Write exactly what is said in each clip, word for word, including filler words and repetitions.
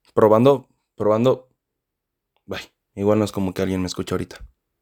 Probando, probando. Ay, igual no es como que alguien me escucha ahorita.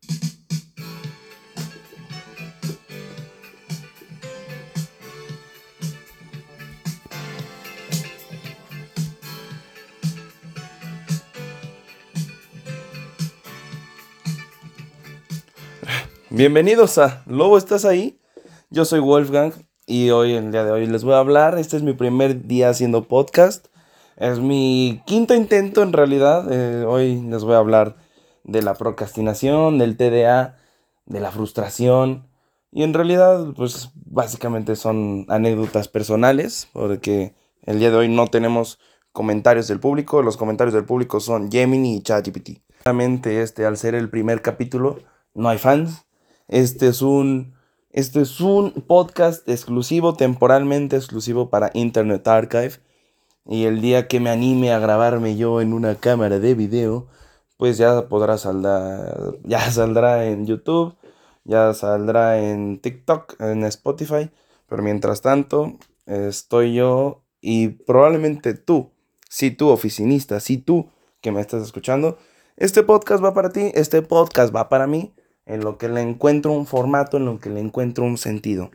Bienvenidos a Lobo, ¿estás ahí? Yo soy Wolfgang y hoy, el día de hoy, les voy a hablar. Este es mi primer día haciendo podcast. Es mi quinto intento en realidad. Eh, hoy les voy a hablar de la procrastinación, del T D A, de la frustración. Y en realidad, pues básicamente son anécdotas personales, porque el día de hoy no tenemos comentarios del público. Los comentarios del público son Gemini y ChatGPT. Obviamente, este, al ser el primer capítulo, no hay fans. Este es un, este es un podcast exclusivo, temporalmente exclusivo para Internet Archive. Y el día que me anime a grabarme yo en una cámara de video, pues ya podrá saldrá, ya saldrá en YouTube, ya saldrá en TikTok, en Spotify. Pero mientras tanto, estoy yo y probablemente tú, si tú oficinista, si tú que me estás escuchando, este podcast va para ti, este podcast va para mí, en lo que le encuentro un formato, en lo que le encuentro un sentido.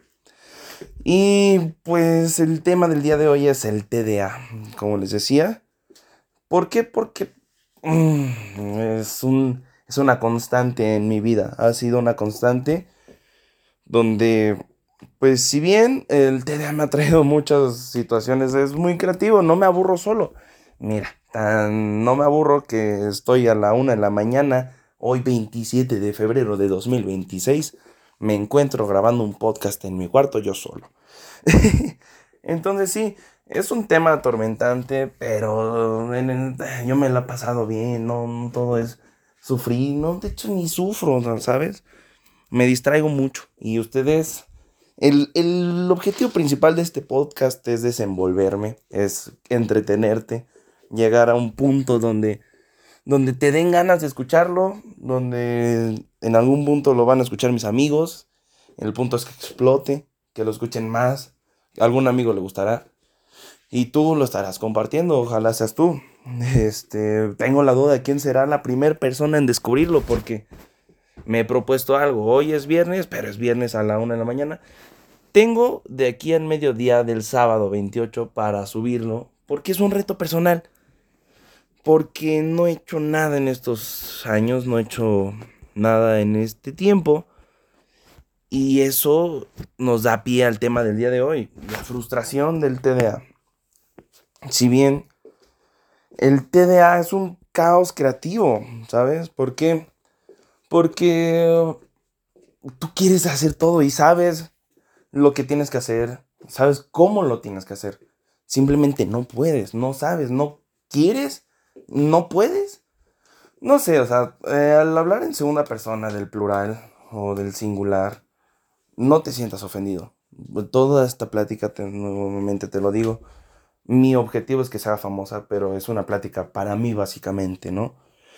Y pues el tema del día de hoy es el T D A, como les decía. ¿Por qué? Porque mm, es un, es una constante en mi vida. Ha sido una constante donde, pues si bien el T D A me ha traído muchas situaciones, es muy creativo, no me aburro solo. Mira, tan no me aburro que estoy a la una de la mañana, hoy veintisiete de febrero de dos mil veintiséis, me encuentro grabando un podcast en mi cuarto yo solo. Entonces sí, es un tema atormentante, pero en el- yo me la he pasado bien, no, no todo es sufrir, no, de hecho ni sufro, ¿sabes? Me distraigo mucho y ustedes, el, el objetivo principal de este podcast es desenvolverme, es entretenerte, llegar a un punto donde, donde te den ganas de escucharlo, donde en algún punto lo van a escuchar mis amigos, el punto es que explote, que lo escuchen más, a algún amigo le gustará y tú lo estarás compartiendo, ojalá seas tú. Este, tengo la duda de quién será la primera persona en descubrirlo porque me he propuesto algo. Hoy es viernes, pero es viernes a la una de la mañana. Tengo de aquí al mediodía del sábado veintiocho para subirlo, porque es un reto personal. Porque no he hecho nada en estos años, no he hecho nada en este tiempo. Y eso nos da pie al tema del día de hoy, la frustración del T D A. Si bien el T D A es un caos creativo, ¿sabes? ¿Por qué? Porque tú quieres hacer todo y sabes lo que tienes que hacer, sabes cómo lo tienes que hacer. Simplemente no puedes, no sabes, no quieres, no puedes. No sé, o sea, eh, al hablar en segunda persona del plural o del singular, no te sientas ofendido. Toda esta plática, te, nuevamente te lo digo, mi objetivo es que sea famosa, pero es una plática para mí básicamente, ¿no?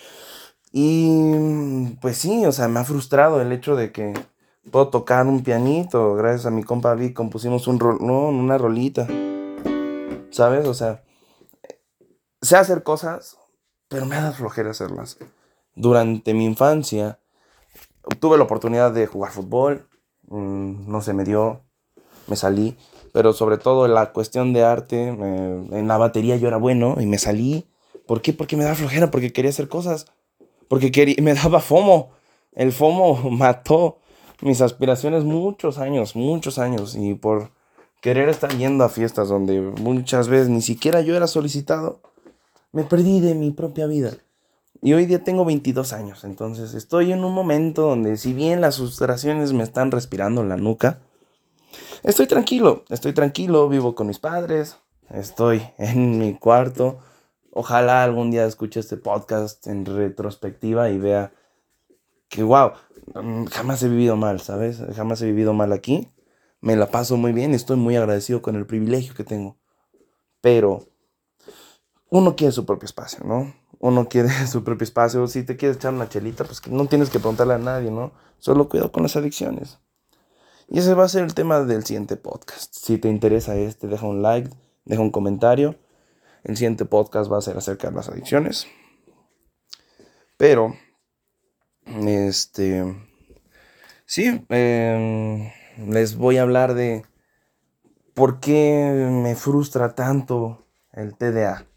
Y pues sí, o sea, me ha frustrado el hecho de que puedo tocar un pianito. Gracias a mi compa Vic compusimos un rol, no, una rolita, ¿sabes? O sea, sé hacer cosas, pero me da flojera hacerlas. Durante mi infancia tuve la oportunidad de jugar fútbol, mmm, no se me dio, me salí, pero sobre todo en la cuestión de arte, eh, en la batería yo era bueno y me salí. ¿Por qué? Porque me daba flojera, porque quería hacer cosas. Porque quería, me daba FOMO. El FOMO mató mis aspiraciones muchos años, muchos años. Y por querer estar yendo a fiestas donde muchas veces ni siquiera yo era solicitado, me perdí de mi propia vida. Y hoy día tengo veintidós años. Entonces estoy en un momento donde si bien las frustraciones me están respirando en la nuca, estoy tranquilo, estoy tranquilo, vivo con mis padres, estoy en mi cuarto. Ojalá algún día escuche este podcast en retrospectiva y vea que wow, jamás he vivido mal, ¿sabes? Jamás he vivido mal aquí. Me la paso muy bien, estoy muy agradecido con el privilegio que tengo. Pero uno quiere su propio espacio, ¿no? Uno quiere su propio espacio. Si te quieres echar una chelita, pues que no tienes que preguntarle a nadie, ¿no? Solo cuidado con las adicciones. Y ese va a ser el tema del siguiente podcast. Si te interesa este, deja un like, deja un comentario. El siguiente podcast va a ser acerca de las adicciones. Pero, este, sí, eh, les voy a hablar de por qué me frustra tanto el T D A.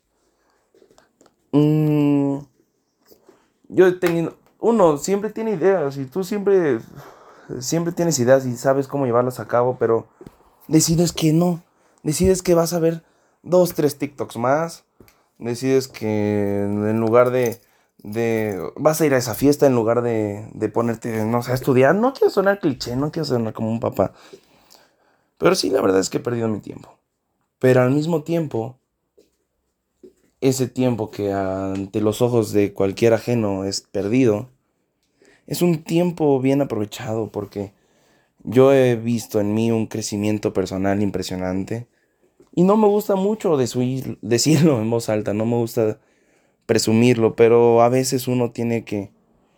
Mm, yo he tenido, uno siempre tiene ideas y tú siempre, siempre tienes ideas y sabes cómo llevarlas a cabo, pero decides que no, decides que vas a ver dos, tres TikToks más, decides que en lugar de, de, vas a ir a esa fiesta en lugar de, de ponerte, no sé, a estudiar. No quiero sonar cliché, no quiero sonar como un papá, pero sí, la verdad es que he perdido mi tiempo. Pero al mismo tiempo, ese tiempo que ante los ojos de cualquier ajeno es perdido, es un tiempo bien aprovechado porque yo he visto en mí un crecimiento personal impresionante y no me gusta mucho desuir- decirlo en voz alta, no me gusta presumirlo, pero a veces uno tiene que...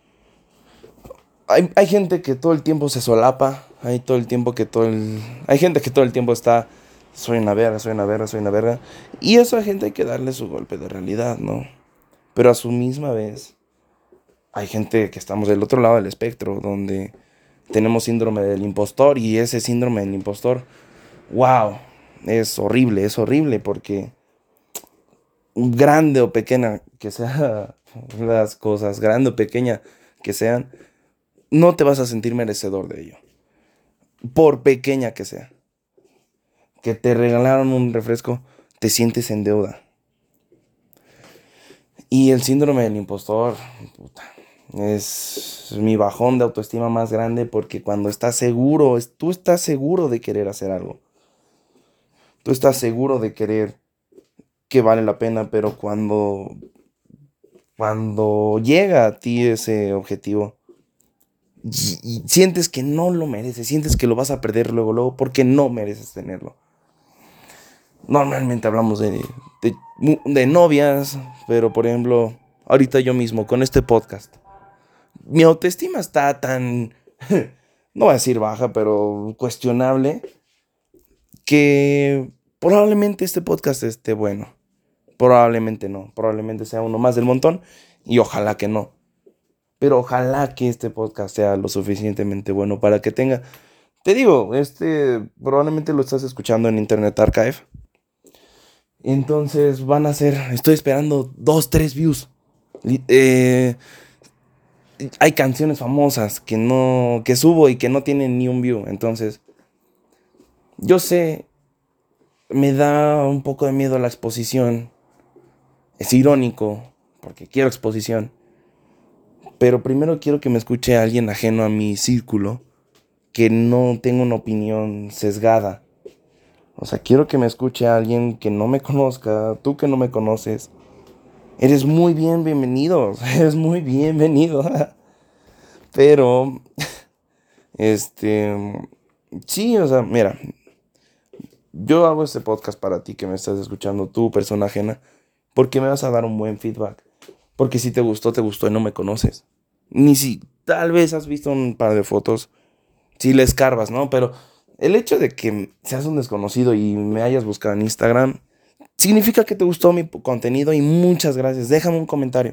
Hay, hay gente que todo el tiempo se solapa, hay todo el tiempo que todo el... Hay gente que todo el tiempo está, soy una verga, soy una verga, soy una verga, y eso a gente hay que darle su golpe de realidad, ¿no? Pero a su misma vez, hay gente que estamos del otro lado del espectro, donde tenemos síndrome del impostor, y ese síndrome del impostor, wow, es horrible, es horrible, porque grande o pequeña que sean las cosas, grande o pequeña que sean, no te vas a sentir merecedor de ello, por pequeña que sea. Que te regalaron un refresco, te sientes en deuda. Y el síndrome del impostor, puta, es mi bajón de autoestima más grande porque cuando estás seguro, es- tú estás seguro de querer hacer algo. Tú estás seguro de querer que vale la pena, pero cuando, cuando llega a ti ese objetivo y, y sientes que no lo mereces, sientes que lo vas a perder luego, luego, porque no mereces tenerlo. Normalmente hablamos de, de, de novias, pero por ejemplo, ahorita yo mismo con este podcast, mi autoestima está tan, no voy a decir baja, pero cuestionable, que probablemente este podcast esté bueno. Probablemente no, probablemente sea uno más del montón y ojalá que no. Pero ojalá que este podcast sea lo suficientemente bueno para que tenga... Te digo, este probablemente lo estás escuchando en Internet Archive. Entonces van a ser, estoy esperando dos, tres views. Eh, hay canciones famosas que no, que subo y que no tienen ni un view. Entonces, yo sé, me da un poco de miedo la exposición. Es irónico, porque quiero exposición. Pero primero quiero que me escuche alguien ajeno a mi círculo, que no tenga una opinión sesgada. O sea, quiero que me escuche alguien que no me conozca, tú que no me conoces. Eres muy bien bienvenido, eres muy bienvenido. Pero, este, sí, o sea, mira, yo hago este podcast para ti que me estás escuchando, tú, persona ajena, porque me vas a dar un buen feedback. Porque si te gustó, te gustó y no me conoces. Ni si tal vez has visto un par de fotos, si le escarbas, ¿no? Pero el hecho de que seas un desconocido y me hayas buscado en Instagram, significa que te gustó mi contenido y muchas gracias. Déjame un comentario.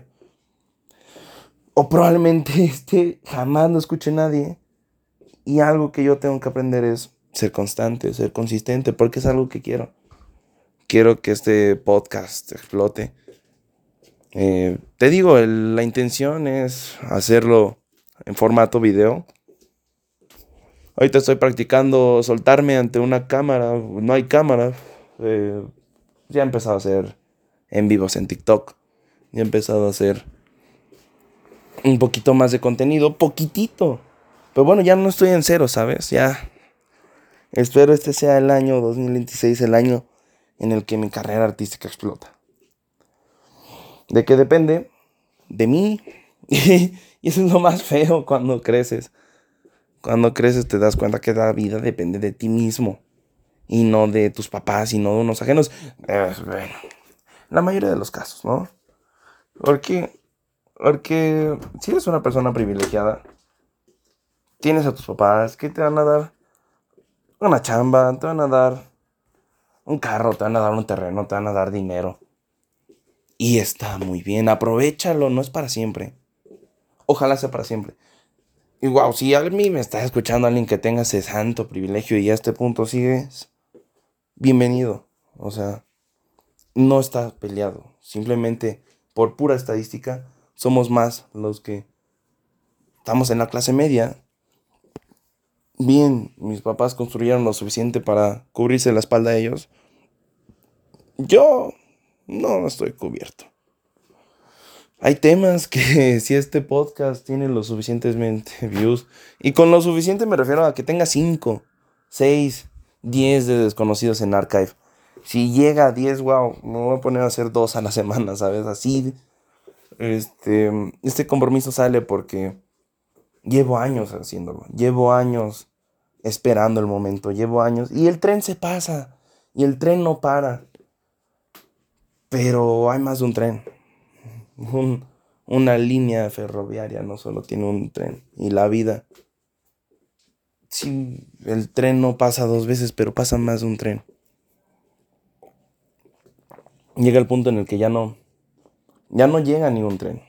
O probablemente este jamás lo escuche nadie. Y algo que yo tengo que aprender es ser constante, ser consistente, porque es algo que quiero. Quiero que este podcast explote. Eh, te digo, el- la intención es hacerlo en formato video. Ahorita estoy practicando soltarme ante una cámara. No hay cámara. Eh, ya he empezado a hacer en vivos en TikTok. Ya he empezado a hacer un poquito más de contenido. Poquitito. Pero bueno, ya no estoy en cero, ¿sabes? Ya espero este sea el año dos mil veintiséis, el año en el que mi carrera artística explota. ¿De qué depende? De mí. Y eso es lo más feo cuando creces. Cuando creces te das cuenta que la vida depende de ti mismo. Y no de tus papás y no de unos ajenos. Eh, bueno, la mayoría de los casos, ¿no? Porque, porque si eres una persona privilegiada, tienes a tus papás que te van a dar una chamba, te van a dar un carro, te van a dar un terreno, te van a dar dinero. Y está muy bien, aprovéchalo, no es para siempre. Ojalá sea para siempre. Y wow, si a mí me está escuchando alguien que tenga ese santo privilegio y a este punto sigues, bienvenido. O sea, no está peleado. Simplemente por pura estadística, somos más los que estamos en la clase media. Bien, mis papás construyeron lo suficiente para cubrirse la espalda a ellos. Yo no estoy cubierto. Hay temas que si este podcast tiene lo suficientemente views, y con lo suficiente me refiero a que tenga cinco, seis, diez de desconocidos en archive. Si llega a diez, wow, me voy a poner a hacer dos a la semana, ¿sabes? Así, este, este compromiso sale porque llevo años haciéndolo, llevo años esperando el momento, llevo años, y el tren se pasa, y el tren no para, pero hay más de un tren. Un, una línea ferroviaria no solo tiene un tren. Y la vida, sí, el tren no pasa dos veces, pero pasa más de un tren. Llega el punto en el que ya no, ya no llega ni un tren.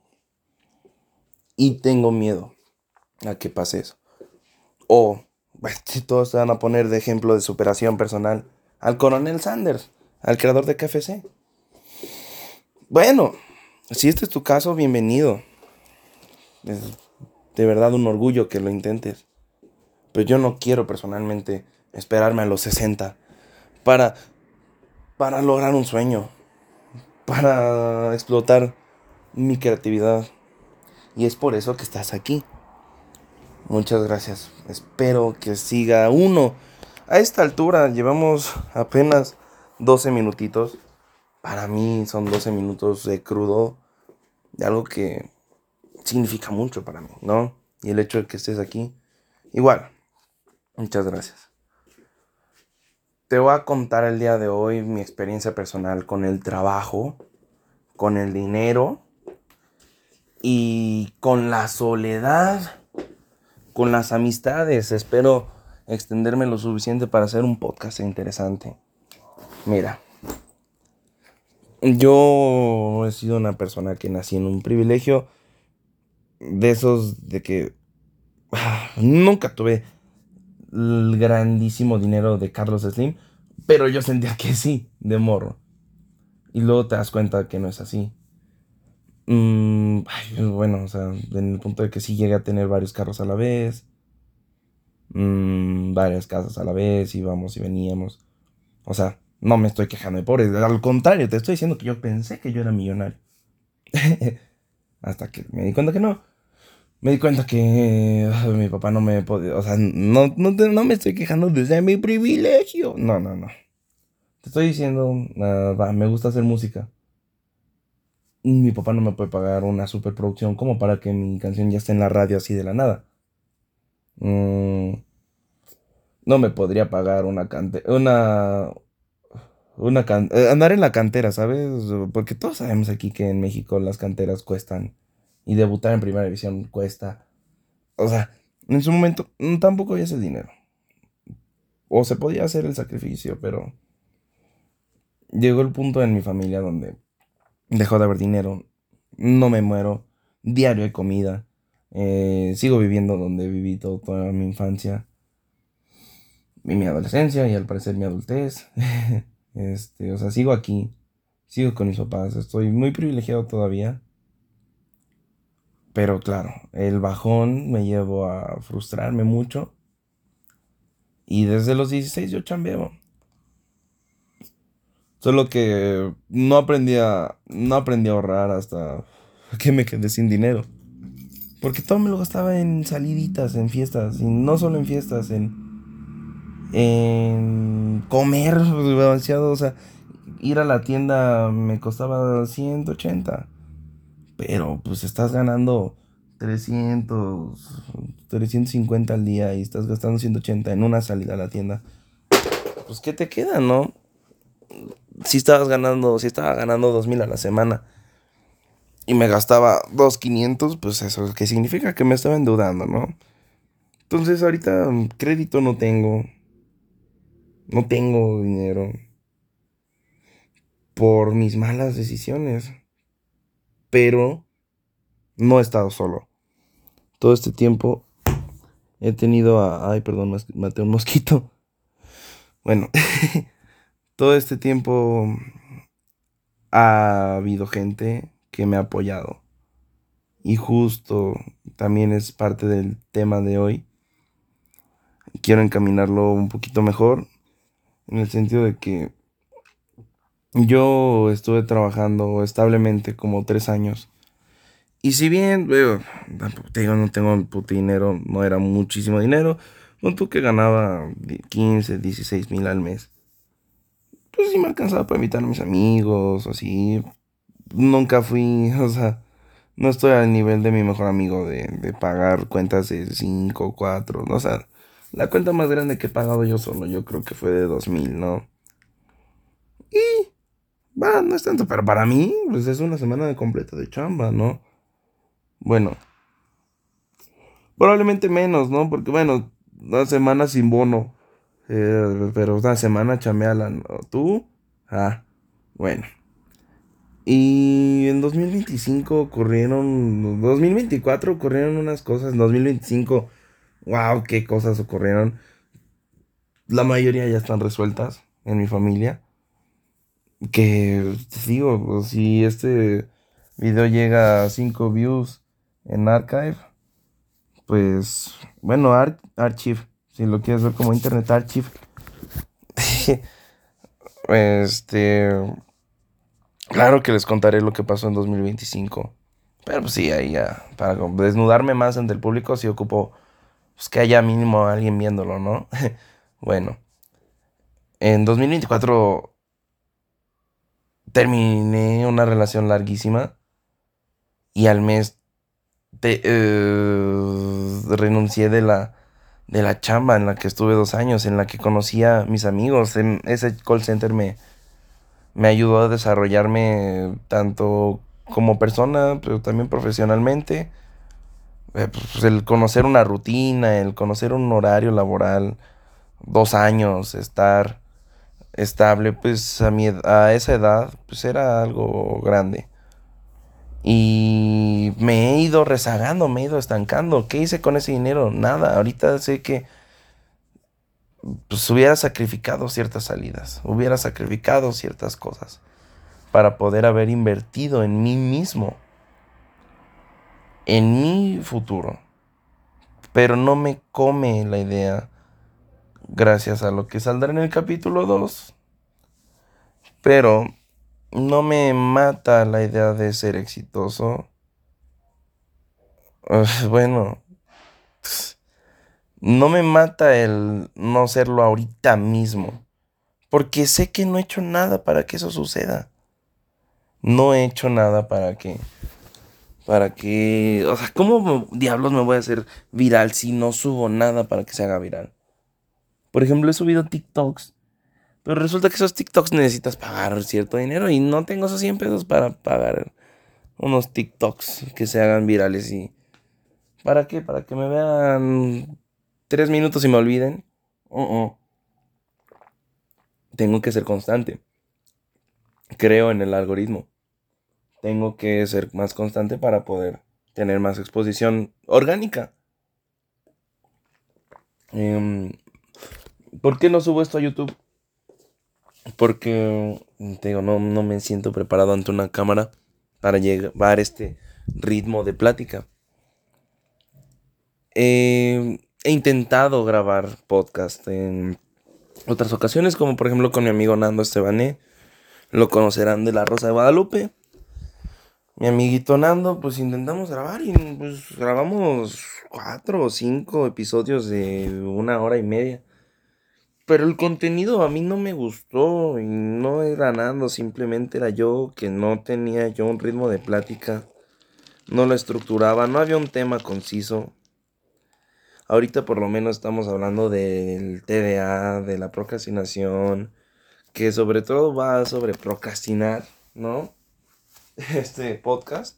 Y tengo miedo a que pase eso. O, bueno, si todos se van a poner de ejemplo de superación personal, al coronel Sanders, al creador de K F C. Bueno, si este es tu caso, bienvenido. Es de verdad un orgullo que lo intentes. Pero yo no quiero personalmente esperarme a los sesenta para, para lograr un sueño, para explotar mi creatividad. Y es por eso que estás aquí. Muchas gracias. Espero que siga uno. A esta altura llevamos apenas doce minutitos. Para mí son doce minutos de crudo, de algo que significa mucho para mí, ¿no? Y el hecho de que estés aquí, igual. Muchas gracias. Te voy a contar el día de hoy mi experiencia personal con el trabajo, con el dinero y con la soledad, con las amistades. Espero extenderme lo suficiente para hacer un podcast interesante. Mira, yo he sido una persona que nací en un privilegio de esos de que ah, nunca tuve el grandísimo dinero de Carlos Slim, pero yo sentía que sí, de morro. Y luego te das cuenta que no es así. Mm, ay, bueno, o sea, en el punto de que sí llegué a tener varios carros a la vez, mm, varias casas a la vez, íbamos y veníamos. O sea, no me estoy quejando de pobre, al contrario, te estoy diciendo que yo pensé que yo era millonario. Hasta que me di cuenta que no. Me di cuenta que ah, mi papá no me podía, o sea, no, no, te- no me estoy quejando desde mi privilegio. No, no, no. Te estoy diciendo, ah, va, me gusta hacer música. Mi papá no me puede pagar una superproducción como para que mi canción ya esté en la radio así de la nada. Mm, no me podría pagar una cante una una can- eh, andar en la cantera, ¿sabes? Porque todos sabemos aquí que en México las canteras cuestan y debutar en primera división cuesta. O sea, en su momento mm, tampoco había ese dinero. O se podía hacer el sacrificio, pero llegó el punto en mi familia donde dejó de haber dinero. No me muero. Diario hay comida. Eh, sigo viviendo donde viví todo- toda mi infancia y mi adolescencia y al parecer mi adultez. Este, o sea, sigo aquí. Sigo con mis papás. Estoy muy privilegiado todavía. Pero claro, el bajón me llevó a frustrarme mucho. Y desde los dieciséis yo chambeo. Solo que no aprendí a, no aprendí a ahorrar hasta que me quedé sin dinero. Porque todo me lo gastaba en saliditas, en fiestas. Y no solo en fiestas, en, en comer demasiado. O sea, ir a la tienda me costaba ciento ochenta. Pero pues estás ganando trescientos trescientos cincuenta al día y estás gastando ciento ochenta en una salida a la tienda. Pues ¿qué te queda, no? Si estabas ganando, si estaba ganando dos mil a la semana y me gastaba dos mil quinientos, pues eso, ¿qué significa? Que me estaba endeudando, ¿no? Entonces ahorita mm, crédito no tengo, no tengo dinero. por mis malas decisiones. Pero no he estado solo. Todo este tiempo he tenido a... Ay, perdón, maté un mosquito. Bueno, todo este tiempo ha habido gente que me ha apoyado. Y justo también es parte del tema de hoy. Quiero encaminarlo un poquito mejor, en el sentido de que yo estuve trabajando establemente como tres años. Y si bien, veo, tampoco te digo, no tengo puto dinero, no era muchísimo dinero, pon tú que ganaba quince, dieciséis mil al mes. Pues sí me alcanzaba para invitar a mis amigos, así. Nunca fui, o sea, no estoy al nivel de mi mejor amigo de, de pagar cuentas de cinco, cuatro, ¿no? O sea, la cuenta más grande que he pagado yo solo, yo creo que fue de dos mil, ¿no? Y, va, no es tanto, pero para mí, pues es una semana de completa de chamba, ¿no? Bueno, probablemente menos, ¿no? Porque, bueno, una semana sin bono, eh, pero una semana chameala, ¿no? ¿Tú? Ah, bueno. Y en dos mil veinticinco ocurrieron, dos mil veinticuatro ocurrieron unas cosas, en dos mil veinticinco, wow, qué cosas ocurrieron. La mayoría ya están resueltas en mi familia. Que, te digo, pues, si este video llega a cinco views en Archive, pues, bueno, Ar- Archive, si lo quieres ver como Internet Archive, este, claro que les contaré lo que pasó en dos mil veinticinco. Pero pues sí, ahí ya, para como desnudarme más ante el público, sí ocupo pues, que haya mínimo alguien viéndolo, ¿no? Bueno, en dos mil veinticuatro terminé una relación larguísima y al mes te- eh, renuncié de la, de la chamba en la que estuve dos años, en la que conocí a mis amigos. En ese call center me, me ayudó a desarrollarme tanto como persona, pero también profesionalmente. Eh, pues, el conocer una rutina, el conocer un horario laboral, dos años, estar estable, pues a mi ed- a esa edad, pues era algo grande. Y me he ido rezagando, me he ido estancando. ¿Qué hice con ese dinero? Nada. Ahorita sé que pues hubiera sacrificado ciertas salidas, hubiera sacrificado ciertas cosas para poder haber invertido en mí mismo, en mi futuro. Pero no me come la idea, gracias a lo que saldrá en el capítulo dos. Pero no me mata la idea de ser exitoso. Uf, bueno, no me mata el no serlo ahorita mismo. Porque sé que no he hecho nada para que eso suceda. No he hecho nada para que... Para que... O sea, ¿cómo me- diablos me voy a hacer viral si no subo nada para que se haga viral? Por ejemplo, he subido TikToks. Pero resulta que esos TikToks necesitas pagar cierto dinero. Y no tengo esos cien pesos para pagar unos TikToks que se hagan virales. ¿Y para qué? Para que me vean tres minutos y me olviden. Uh-uh. Tengo que ser constante. Creo en el algoritmo. Tengo que ser más constante para poder tener más exposición orgánica. Em, ¿por qué no subo esto a YouTube? Porque, te digo, no, no me siento preparado ante una cámara para llevar este ritmo de plática. Eh, he intentado grabar podcast en otras ocasiones, como por ejemplo con mi amigo Nando Estebané. Lo conocerán de La Rosa de Guadalupe. Mi amiguito Nando, pues intentamos grabar y pues grabamos cuatro o cinco episodios de una hora y media. Pero el contenido a mí no me gustó y no era Nando, simplemente era yo que no tenía yo un ritmo de plática, no lo estructuraba, no había un tema conciso. Ahorita por lo menos estamos hablando del T D A, de la procrastinación, que sobre todo va sobre procrastinar, ¿no? Este podcast.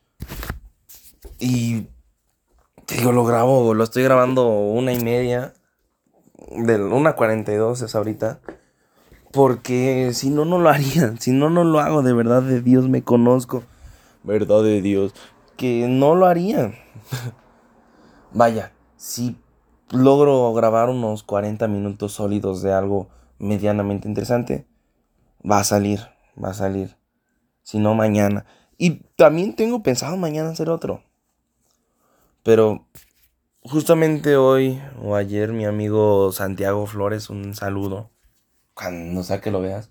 Y te digo, lo grabo, lo estoy grabando una y media, de una cuarenta y dos es ahorita. Porque si no, no lo haría. Si no, no lo hago. De verdad de Dios me conozco. Verdad de Dios. Que no lo haría. Vaya, si logro grabar unos cuarenta minutos sólidos de algo medianamente interesante, va a salir. Va a salir. Si no, mañana. Y también tengo pensado mañana hacer otro. Pero justamente hoy o ayer mi amigo Santiago Flores, un saludo. Cuando sea que lo veas.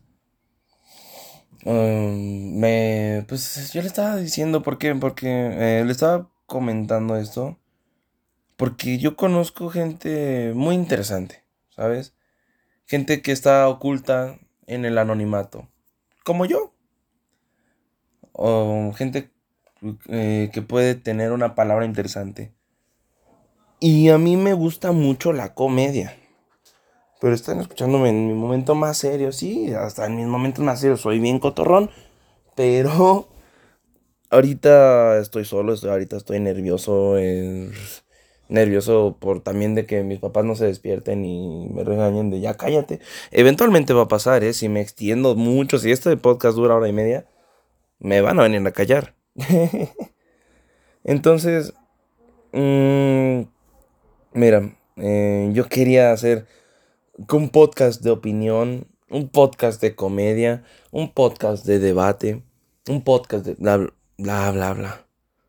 Um, me, pues yo le estaba diciendo por qué, porque eh, le estaba comentando esto, porque yo conozco gente muy interesante, ¿sabes? Gente que está oculta en el anonimato, como yo, o gente eh, que puede tener una palabra interesante. Y a mí me gusta mucho la comedia, pero están escuchándome en mi momento más serio, sí, hasta en mis momentos más serios soy bien cotorrón, pero ahorita estoy solo, estoy, ahorita estoy nervioso, eh, nervioso por también de que mis papás no se despierten y me regañen de ya cállate. Eventualmente va a pasar, ¿eh? Si me extiendo mucho, si este podcast dura hora y media, me van a venir a callar. Entonces, mmm, mira, eh, yo quería hacer un podcast de opinión, un podcast de comedia, un podcast de debate, un podcast de bla, bla, bla, bla.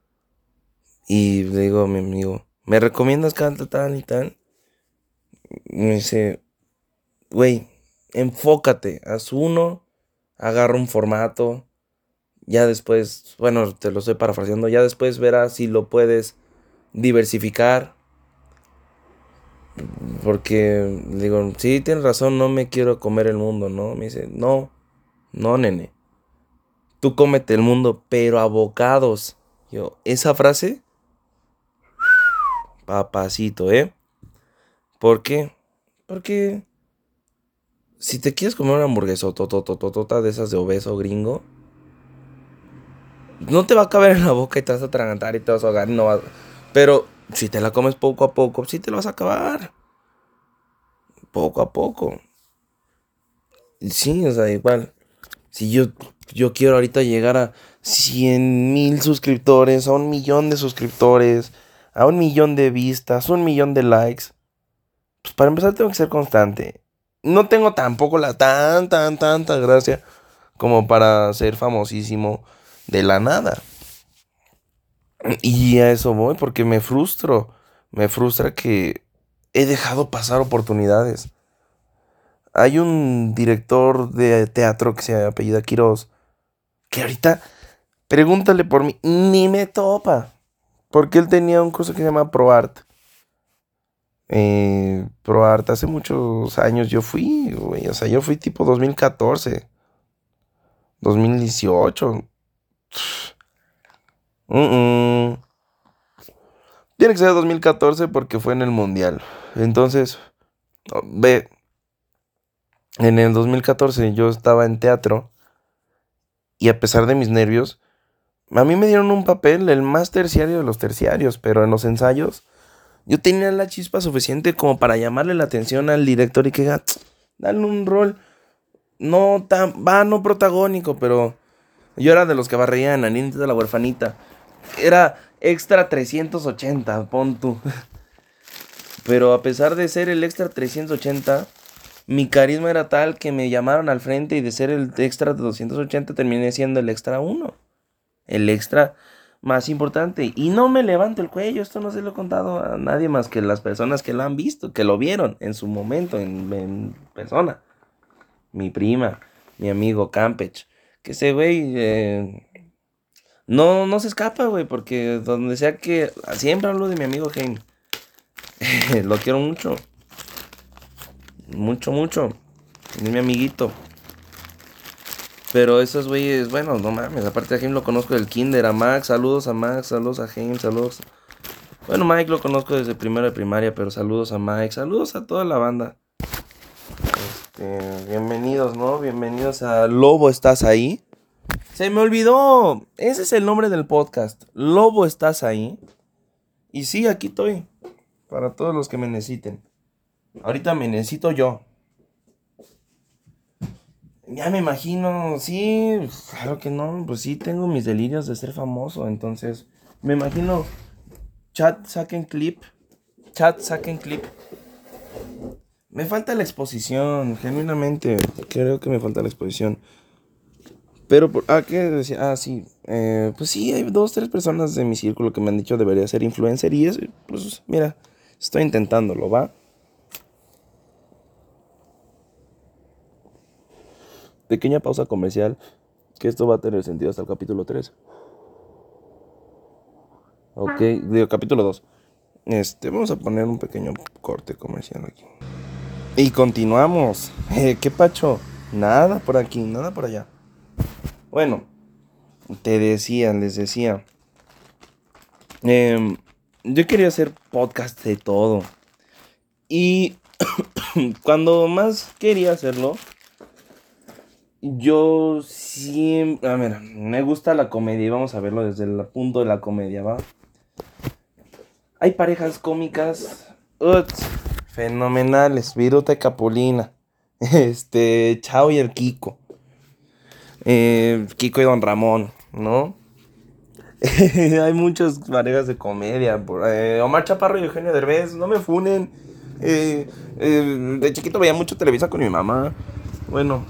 Y le digo a mi amigo, ¿me recomiendas canto tal y tal? Me dice, güey, enfócate, haz uno, agarra un formato, ya después, bueno, te lo estoy parafraseando, ya después verás si lo puedes diversificar. Porque digo, sí, tienes razón, no me quiero comer el mundo, ¿no? Me dice, no, no, nene, tú cómete el mundo, pero a bocados. Yo, esa frase, papacito, ¿eh? ¿Por qué? Porque si te quieres comer una hamburguesa totototota de esas de obeso gringo, no te va a caber en la boca y te vas a atragantar y te vas a ahogar y no vas... Pero si te la comes poco a poco, sí te lo vas a acabar. Poco a poco. Sí, o sea, igual. Si yo, yo quiero ahorita llegar a cien mil suscriptores, a un millón de suscriptores, a un millón de vistas, un millón de likes. Pues para empezar tengo que ser constante. No tengo tampoco la tan, tan, tanta gracia como para ser famosísimo de la nada. Y a eso voy porque me frustro. Me frustra que he dejado pasar oportunidades. Hay un director de teatro que se apellida Quiroz, que ahorita, pregúntale por mí, ni me topa. Porque él tenía un curso que se llama ProArt. Eh, ProArt, hace muchos años yo fui, güey. O sea, yo fui tipo dos mil catorce, dos mil dieciocho. Mm-mm. Tiene que ser dos mil catorce porque fue en el Mundial. Entonces, oh, ve, en el dos mil catorce yo estaba en teatro y a pesar de mis nervios, a mí me dieron un papel, el más terciario de los terciarios, pero en los ensayos yo tenía la chispa suficiente como para llamarle la atención al director y que diga, dale un rol no tan, va, no protagónico, pero yo era de los que barrían a Niñita de la Huerfanita. Era extra trescientos ochenta, pon tú. Pero a pesar de ser el extra trescientos ochenta, mi carisma era tal que me llamaron al frente y de ser el extra de doscientos ochenta terminé siendo el extra uno. El extra más importante. Y no me levanto el cuello, esto no se lo he contado a nadie más que las personas que lo han visto, que lo vieron en su momento, en, en persona. Mi prima, mi amigo Campech. Que ese güey eh, no, no se escapa, güey, porque donde sea que... Siempre hablo de mi amigo Jaime. Lo quiero mucho. Mucho, mucho. Es mi amiguito. Pero esos güeyes, bueno, no mames. Aparte a Jaime lo conozco del kinder. A Max, saludos a Max, saludos a Jaime, saludos. Bueno, Mike lo conozco desde primero de primaria, pero saludos a Mike, saludos a toda la banda. Este, bienvenidos, ¿no? Bienvenidos a Lobo, ¿estás ahí? Se me olvidó. Ese es el nombre del podcast. Lobo, ¿estás ahí? Y sí, aquí estoy. Para todos los que me necesiten. Ahorita me necesito yo. Ya me imagino, sí, claro que no, pues sí tengo mis delirios de ser famoso, entonces me imagino chat saquen clip, chat saquen clip. Me falta la exposición, genuinamente, creo que me falta la exposición. Pero, por, ah, ¿qué decía? Ah, sí, eh, pues sí, hay dos, tres personas de mi círculo que me han dicho debería ser influencer y eso, pues mira, estoy intentándolo, ¿va? Pequeña pausa comercial, que esto va a tener sentido hasta el capítulo tres. Ok, digo, capítulo dos. Este, vamos a poner un pequeño corte comercial aquí. Y continuamos. Eh, ¿Qué pacho? Nada por aquí, nada por allá. Bueno, te decía, les decía. em, yo quería hacer podcast de todo. Y cuando más quería hacerlo, yo siempre... A ver, me gusta la comedia y vamos a verlo desde el punto de la comedia, ¿va? Hay parejas cómicas uts, fenomenales. Viruta y Capulina. Este, Chao y el Kiko. Eh, Kiko y Don Ramón, ¿no? Hay muchas parejas de comedia. Por, eh, Omar Chaparro y Eugenio Derbez, no me funen. Eh, eh, de chiquito veía mucho Televisa con mi mamá. Bueno,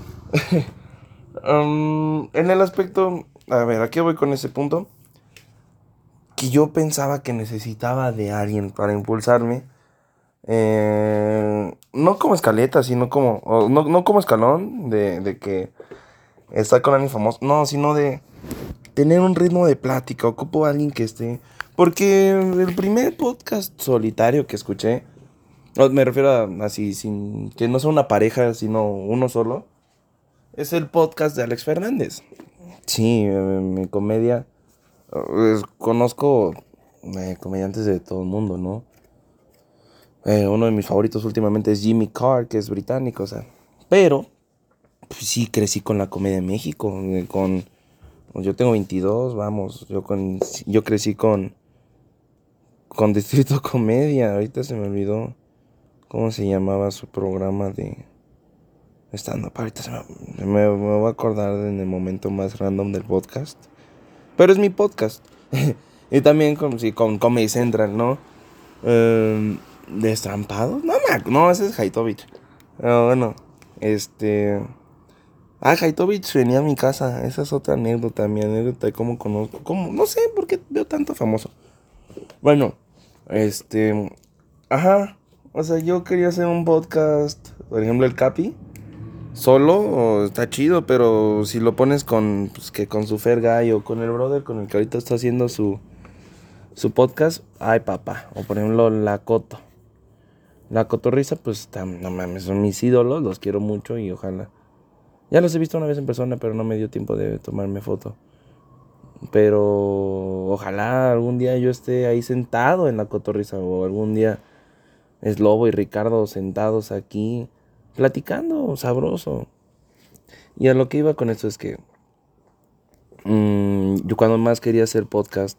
um, en el aspecto, a ver, ¿a qué voy con ese punto? Que yo pensaba que necesitaba de alguien para impulsarme. Eh, no como escaleta, sino como, o no, no como escalón de, de que está con alguien famoso. No, sino de tener un ritmo de plática. Ocupo a alguien que esté. Porque el primer podcast solitario que escuché, no, me refiero a así, sin que no sea una pareja, sino uno solo, es el podcast de Alex Fernández. Sí, eh, mi comedia. eh, conozco eh, comediantes de todo el mundo, ¿no? Eh, uno de mis favoritos últimamente es Jimmy Carr, que es británico, o sea. Pero, pues sí, crecí con la comedia en México. eh, Con, yo tengo veintidós, vamos. Yo, con, yo crecí con, con Distrito Comedia. Ahorita se me olvidó cómo se llamaba su programa de stand-up. Ahorita se me, me, me voy a acordar en el momento más random del podcast. Pero es mi podcast. Y también con, sí, con Comedy Central, ¿no? Eh, ¿Destrampados? No, ma- no, ese es Haitovich. Pero bueno, este... Ah, Haitovich venía a mi casa. Esa es otra anécdota. Mi anécdota de cómo conozco. ¿Cómo? No sé por qué veo tanto famoso. Bueno, este... Ajá. O sea, yo quería hacer un podcast. Por ejemplo, el Capi. Solo o está chido, pero si lo pones con... Pues que con su Fergay o con el brother con el que ahorita está haciendo su... Su podcast. Ay, papá. O por ejemplo, La Coto. La Cotorrisa, pues, tam- no mames, son mis ídolos. Los quiero mucho y ojalá... Ya los he visto una vez en persona, pero no me dio tiempo de tomarme foto. Pero ojalá algún día yo esté ahí sentado en La Cotorrisa. O algún día es Lobo y Ricardo sentados aquí platicando, sabroso. Y a lo que iba con esto es que mmm, yo cuando más quería hacer podcast,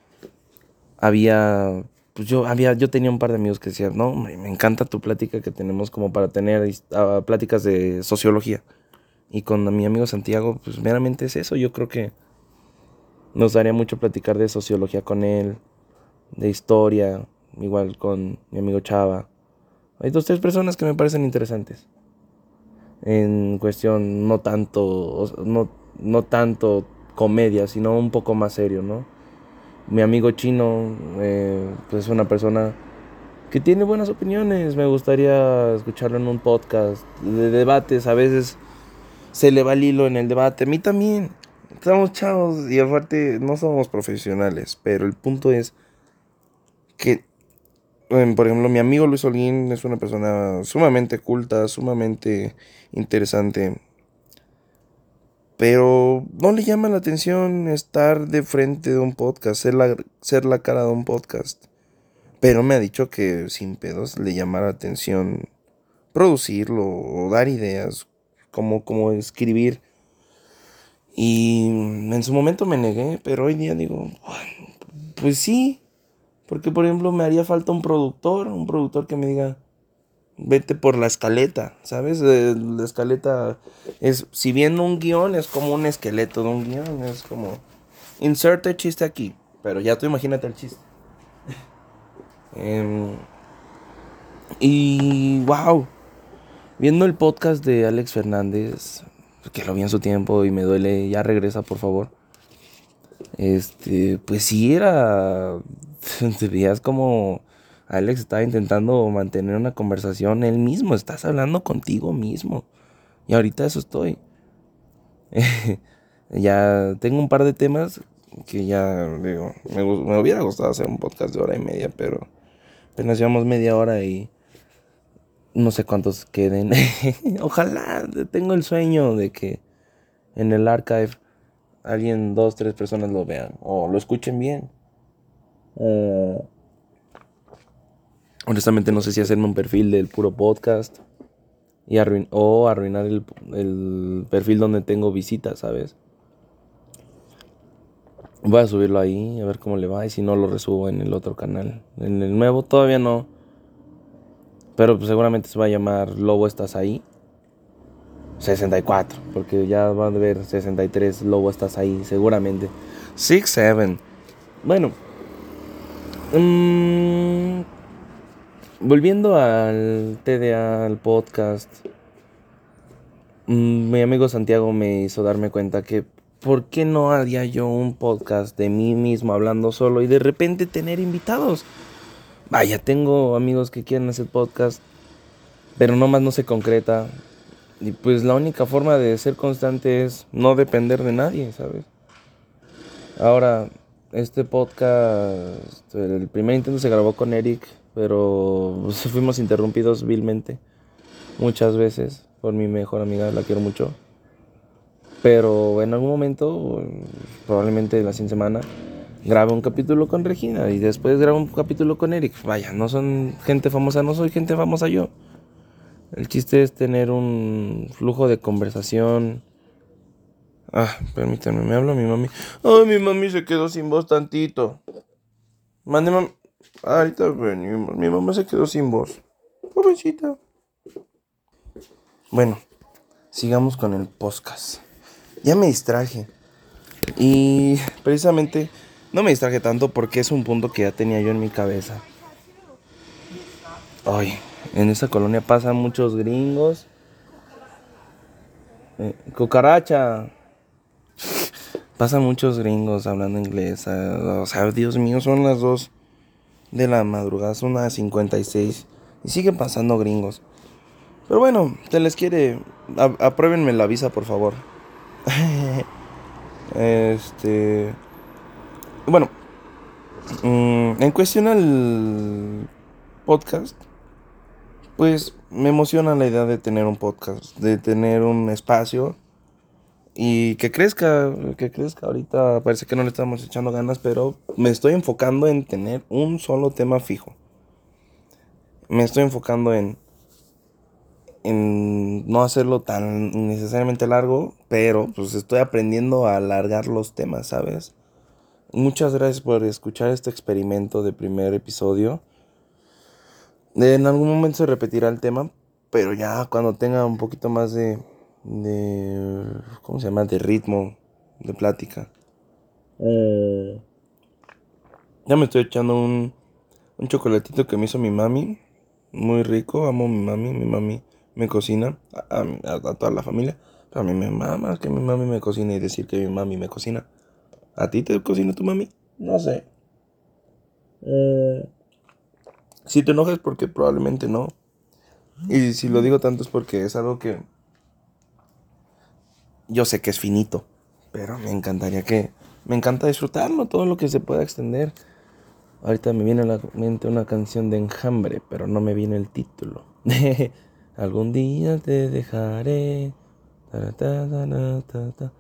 había, pues yo había, yo tenía un par de amigos que decían, no, me, me encanta tu plática que tenemos como para tener uh, pláticas de sociología. Y con mi amigo Santiago, pues meramente es eso. Yo creo que nos daría mucho platicar de sociología con él, de historia, igual con mi amigo Chava. Hay dos, tres personas que me parecen interesantes. En cuestión no tanto, no, no tanto comedia, sino un poco más serio, ¿no? Mi amigo Chino, eh, pues es una persona que tiene buenas opiniones. Me gustaría escucharlo en un podcast de debates. A veces se le va el hilo en el debate. A mí también. Estamos chavos y aparte no somos profesionales. Pero el punto es que, eh, por ejemplo, mi amigo Luis Holguín es una persona sumamente culta, sumamente interesante. Pero no le llama la atención estar de frente de un podcast, ser la, ser la cara de un podcast. Pero me ha dicho que sin pedos le llama la atención producirlo o dar ideas, como, como escribir. Y en su momento me negué, pero hoy día digo, pues sí, porque por ejemplo me haría falta un productor, un productor que me diga, vete por la escaleta, ¿sabes? Eh, la escaleta es, si bien un guión es como un esqueleto de un guión, es como, inserte el chiste aquí, pero ya tú imagínate el chiste. Em, y wow, viendo el podcast de Alex Fernández, que lo vi en su tiempo y me duele, ya regresa por favor. Este, pues sí era, te veías como Alex estaba intentando mantener una conversación él mismo, estás hablando contigo mismo. Y ahorita eso estoy. Ya tengo un par de temas que ya digo, me, gu- me hubiera gustado hacer un podcast de hora y media, pero apenas llevamos media hora y no sé cuántos queden. Ojalá, tengo el sueño de que en el archive alguien, dos, tres personas lo vean o lo escuchen bien. Eh, honestamente no sé si hacerme un perfil del puro podcast y arruin o arruinar el, el perfil donde tengo visitas, ¿sabes? Voy a subirlo ahí, a ver cómo le va y si no lo resubo en el otro canal. En el nuevo todavía no, pero pues seguramente se va a llamar Lobo Estás Ahí sesenta y cuatro, porque ya va a haber sesenta y tres Lobo Estás Ahí seguramente. seis siete. Bueno, mmm, volviendo al T D A, al podcast, mmm, mi amigo Santiago me hizo darme cuenta que ¿por qué no haría yo un podcast de mí mismo hablando solo y de repente tener invitados? Vaya, tengo amigos que quieren hacer podcast, pero nomás no se concreta. Y pues la única forma de ser constante es no depender de nadie, ¿sabes? Ahora, este podcast, el primer intento se grabó con Eric, pero pues, fuimos interrumpidos vilmente muchas veces por mi mejor amiga, la quiero mucho. Pero en algún momento, probablemente la siguiente semana, grabe un capítulo con Regina y después grabe un capítulo con Eric. Vaya, no son gente famosa, no soy gente famosa yo. El chiste es tener un flujo de conversación. Ah, permítanme, me habla mi mami. Ay, mi mami se quedó sin voz tantito. Mande, mami. Ah, ahorita venimos. Mi mamá se quedó sin voz. Pobrecita. Bueno, sigamos con el podcast. Ya me distraje. Y precisamente no me distraje tanto porque es un punto que ya tenía yo en mi cabeza. Ay, en esa colonia pasan muchos gringos. Eh, cucaracha. Pasan muchos gringos hablando inglés. ah, O sea, Dios mío, son las dos de la madrugada. Son las cincuenta y seis. Y siguen pasando gringos. Pero bueno, te les quiere. a- Apruébenme la visa, por favor. Este. Bueno, mm, en cuestión al podcast, pues me emociona la idea de tener un podcast, de tener un espacio y que crezca, que crezca. Ahorita parece que no le estamos echando ganas, pero me estoy enfocando en tener un solo tema fijo. Me estoy enfocando en, en no hacerlo tan necesariamente largo, pero pues estoy aprendiendo a alargar los temas, ¿sabes? Muchas gracias por escuchar este experimento de primer episodio. En algún momento se repetirá el tema, pero ya cuando tenga un poquito más de, de ¿cómo se llama? De ritmo, de plática. Eh, ya me estoy echando un, un chocolatito que me hizo mi mami. Muy rico, amo a mi mami. Mi mami me cocina, a, a- a toda la familia. Pero a mí me mama que mi mami me cocine y decir que mi mami me cocina. ¿A ti te cocina tu mami? No sé. Eh, si te enojas porque probablemente no. Y si lo digo tanto es porque es algo que yo sé que es finito, pero me encantaría que... Me encanta disfrutarlo, todo lo que se pueda extender. Ahorita me viene a la mente una canción de Enjambre, pero no me viene el título. Algún día te dejaré. Taratata.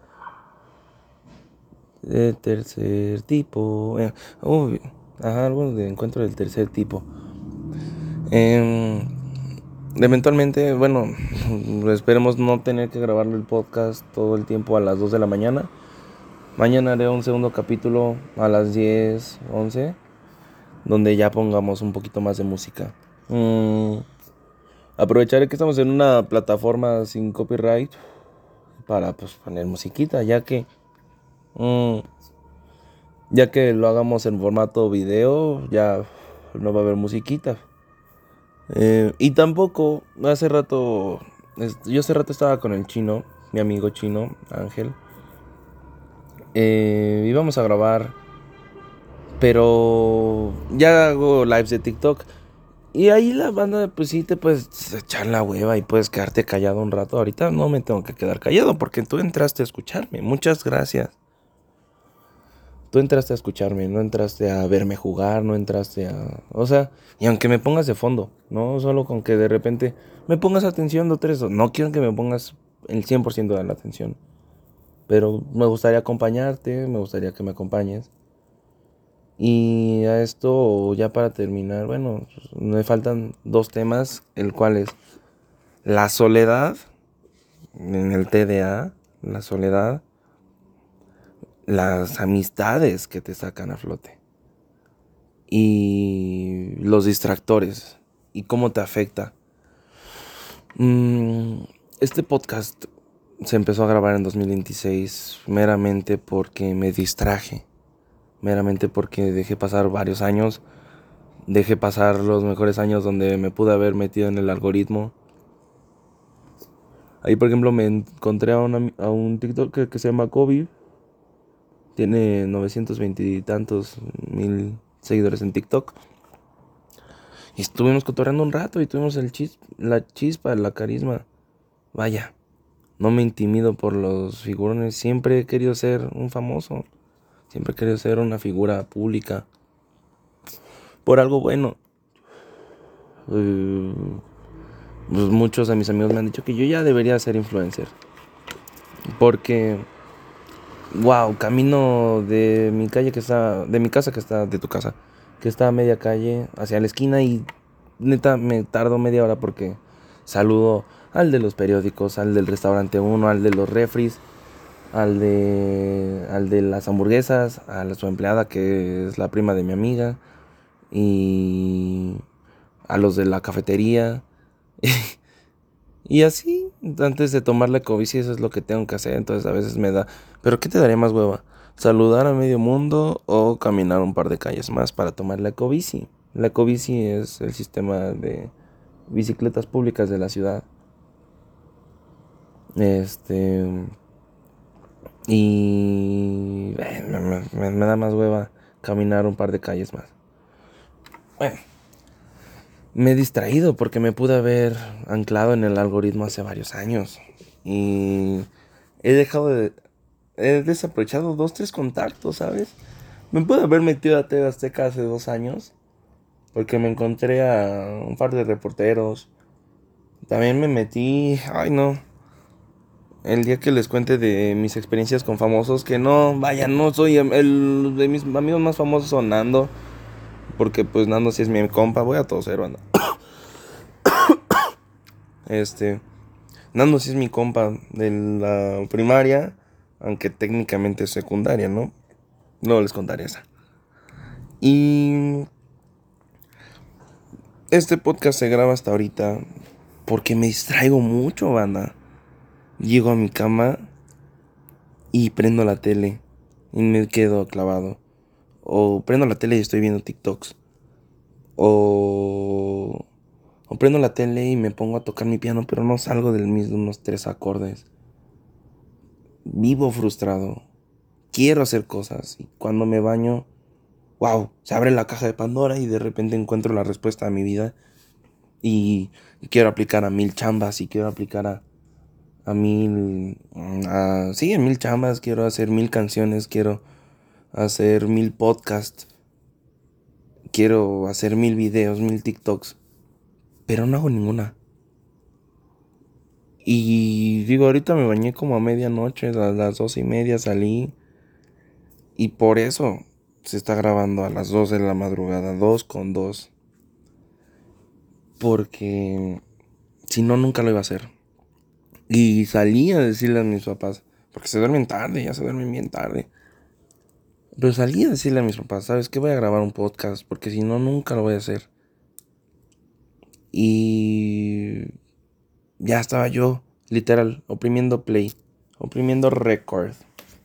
De tercer tipo. Eh, uy, ajá, algo de encuentro del tercer tipo. Eh, eventualmente, bueno, esperemos no tener que grabarlo el podcast todo el tiempo a las dos de la mañana. Mañana haré un segundo capítulo a las diez, once, donde ya pongamos un poquito más de música. Mm, Aprovecharé que estamos en una plataforma sin copyright para pues poner musiquita, ya que mm, ya que lo hagamos en formato video, ya no va a haber musiquita. Eh, y tampoco, hace rato, es- yo hace rato estaba con el chino, mi amigo chino, Ángel. Eh, íbamos a grabar, pero ya hago lives de TikTok. Y ahí la banda, pues sí te puedes echar la hueva y puedes quedarte callado un rato. Ahorita no me tengo que quedar callado porque tú entraste a escucharme. Muchas gracias. Tú entraste a escucharme, no entraste a verme jugar, no entraste a... O sea, y aunque me pongas de fondo, ¿no? Solo con que de repente me pongas atención, dos, tres. No quiero que me pongas el cien por ciento de la atención. Pero me gustaría acompañarte, me gustaría que me acompañes. Y a esto, ya para terminar, bueno, me faltan dos temas, el cual es la soledad, en el T D A, la soledad, las amistades que te sacan a flote y los distractores y cómo te afecta. Mm, este podcast se empezó a grabar en dos mil veintiséis meramente porque me distraje, meramente porque dejé pasar varios años, dejé pasar los mejores años donde me pude haber metido en el algoritmo. Ahí, por ejemplo, me encontré a, una, a un TikTok que, que se llama Kobe. Tiene novecientos veinte y tantos mil seguidores en TikTok. Y estuvimos cotorreando un rato y tuvimos el chis, la chispa, la carisma. Vaya, no me intimido por los figurones. Siempre he querido ser un famoso. Siempre he querido ser una figura pública. Por algo bueno. Eh, pues muchos de mis amigos me han dicho que yo ya debería ser influencer. Porque, wow, camino de mi calle que está, de mi casa que está, de tu casa, que está a media calle, hacia la esquina y neta me tardo media hora porque saludo al de los periódicos, al del restaurante uno, al de los refris, al de, al de las hamburguesas, a la, su empleada que es la prima de mi amiga y a los de la cafetería. Y así, antes de tomar la ecobici, eso es lo que tengo que hacer. Entonces a veces me da, ¿pero qué te daría más hueva? ¿Saludar a medio mundo o caminar un par de calles más para tomar la ecobici? La ecobici es el sistema de bicicletas públicas de la ciudad. Este... Y... eh, me, me- me da más hueva caminar un par de calles más. Bueno, me he distraído porque me pude haber anclado en el algoritmo hace varios años. Y he dejado de... He desaprovechado dos, tres contactos, ¿sabes? Me pude haber metido a T V Azteca hace dos años. Porque me encontré a un par de reporteros. También me metí... Ay, no. El día que les cuente de mis experiencias con famosos. Que no, vaya, no soy... El, el de mis amigos más famosos son Nando. Porque pues Nando sí es mi compa. Voy a toser, banda. Este... Nando sí es mi compa de la primaria, aunque técnicamente es secundaria, ¿no? No les contaré esa. Y este podcast se graba hasta ahorita porque me distraigo mucho, banda. Llego a mi cama y prendo la tele y me quedo clavado. O prendo la tele y estoy viendo TikToks. O, o prendo la tele y me pongo a tocar mi piano, pero no salgo del mismo unos tres acordes. Vivo frustrado. Quiero hacer cosas. Y cuando me baño, wow, se abre la caja de Pandora y de repente encuentro la respuesta a mi vida. Y quiero aplicar a mil chambas y quiero aplicar a, a mil... A, sí, a mil chambas. Quiero hacer mil canciones. Quiero hacer mil podcasts. Quiero hacer mil videos, mil TikToks. Pero no hago ninguna. Y digo, ahorita me bañé como a medianoche, a las dos y media salí. Y por eso se está grabando a las dos de la madrugada, dos con dos. Porque si no, nunca lo iba a hacer. Y salí a decirle a mis papás, porque se duermen tarde, ya se duermen bien tarde. Pero salí a decirle a mis papás, ¿sabes qué? Voy a grabar un podcast, porque si no, nunca lo voy a hacer. Y ya estaba yo, literal, oprimiendo play, oprimiendo record.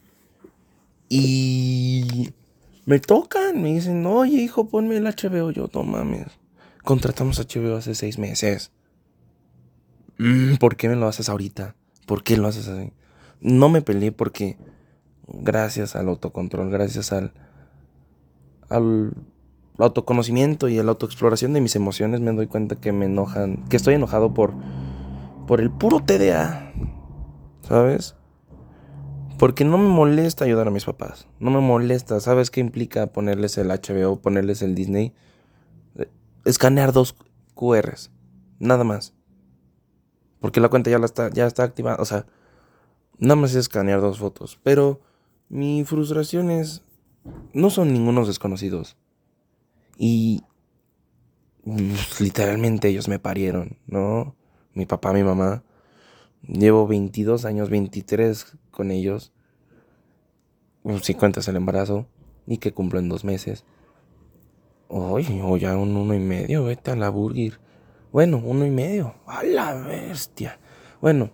Y me tocan, me dicen, oye, hijo, ponme el H B O. Yo, no mames, contratamos H B O hace seis meses. Mm, ¿Por qué me lo haces ahorita? ¿Por qué lo haces así? No me peleé porque gracias al autocontrol, gracias al, al autoconocimiento y a la autoexploración de mis emociones, me doy cuenta que me enojan, que estoy enojado por, por el puro T D A, ¿sabes? Porque no me molesta ayudar a mis papás, no me molesta. ¿Sabes qué implica ponerles el H B O, ponerles el Disney? Escanear dos Q Rs, nada más. Porque la cuenta ya, la está, ya está activada, o sea, nada más es escanear dos fotos. Pero mi frustración es, no son ningunos desconocidos. Y pues, literalmente ellos me parieron, ¿no? Mi papá, mi mamá. Llevo veintidós años, veintitrés con ellos. Si cuentas el embarazo. Y que cumplo en dos meses. Oye, o ya un uno y medio, vete a la burger. Bueno, uno y medio. A la bestia. Bueno.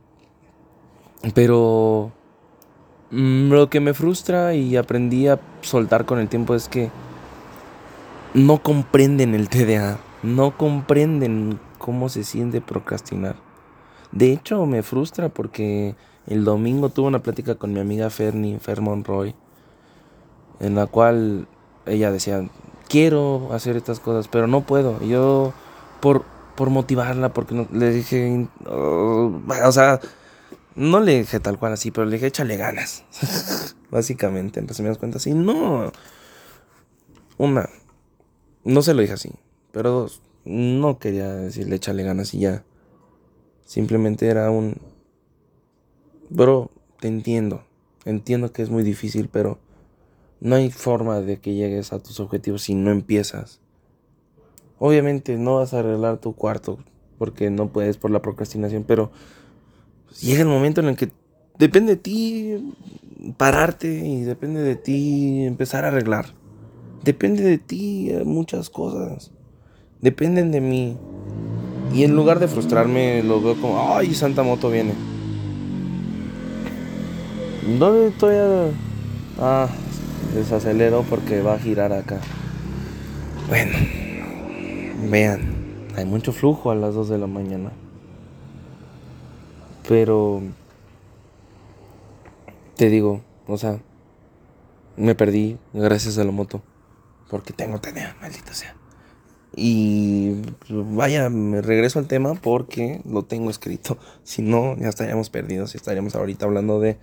Pero mmm, lo que me frustra y aprendí a soltar con el tiempo es que no comprenden el T D A. No comprenden cómo se siente procrastinar. De hecho, me frustra porque el domingo tuve una plática con mi amiga Fernie, Fer Monroy, en la cual ella decía, quiero hacer estas cosas, pero no puedo. Y yo, por, por motivarla, porque no, le dije, oh, o sea, no le dije tal cual así, pero le dije, échale ganas. Básicamente, en resumidas cuentas, y no. Una, no se lo dije así, pero dos, no quería decirle échale ganas y ya. Simplemente era un, bro, te entiendo. Entiendo que es muy difícil, pero no hay forma de que llegues a tus objetivos si no empiezas. Obviamente no vas a arreglar tu cuarto porque no puedes por la procrastinación, pero pues, llega el momento en el que depende de ti pararte y depende de ti empezar a arreglar. Depende de ti muchas cosas. Dependen de mí. Y en lugar de frustrarme, lo veo como, ay, Santa Moto viene. ¿Dónde estoy? A... Ah, desacelero porque va a girar acá. Bueno, vean, hay mucho flujo a las dos de la mañana. Pero, te digo, o sea, me perdí gracias a la moto. Porque tengo T D A, maldita sea. Y vaya, me regreso al tema porque lo tengo escrito. Si no, ya estaríamos perdidos y estaríamos ahorita hablando de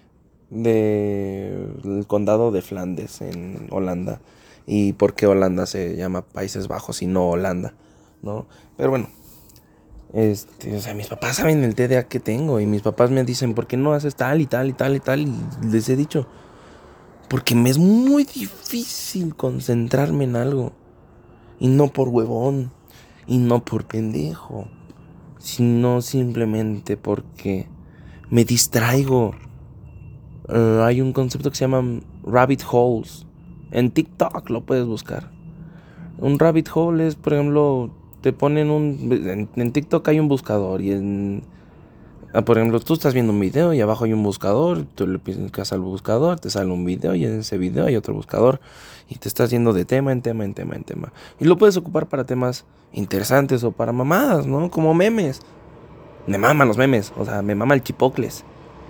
de el condado de Flandes en Holanda y por qué Holanda se llama Países Bajos y no Holanda, ¿no? Pero bueno, este, o sea, mis papás saben el T D A que tengo y mis papás me dicen, ¿por qué no haces tal y tal y tal y tal? Y les he dicho, porque me es muy difícil concentrarme en algo y no por huevón y no por pendejo, sino simplemente porque me distraigo. Uh, hay un concepto que se llama rabbit holes. En TikTok lo puedes buscar. Un rabbit hole es, por ejemplo, te ponen un... En, en TikTok hay un buscador y en... Ah, por ejemplo, tú estás viendo un video y abajo hay un buscador, tú le picas al buscador, te sale un video y en ese video hay otro buscador y te estás yendo de tema en tema, en tema, en tema. Y lo puedes ocupar para temas interesantes o para mamadas, ¿no? Como memes. Me maman los memes, o sea, me mama el chipocles.